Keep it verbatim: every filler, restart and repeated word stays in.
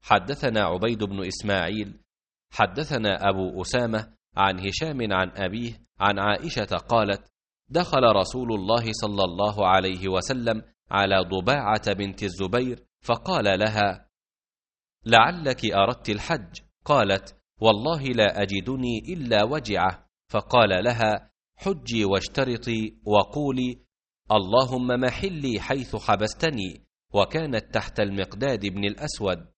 حدثنا عبيد بن إسماعيل حدثنا أبو أسامة عن هشام عن أبيه عن عائشة قالت: دخل رسول الله صلى الله عليه وسلم على ضباعة بنت الزبير فقال لها: لعلك أردت الحج. قالت: والله لا أجدني إلا وجعه. فقال لها: حجي واشترطي وقولي اللهم محلي حيث حبستني. وكانت تحت المقداد بن الأسود.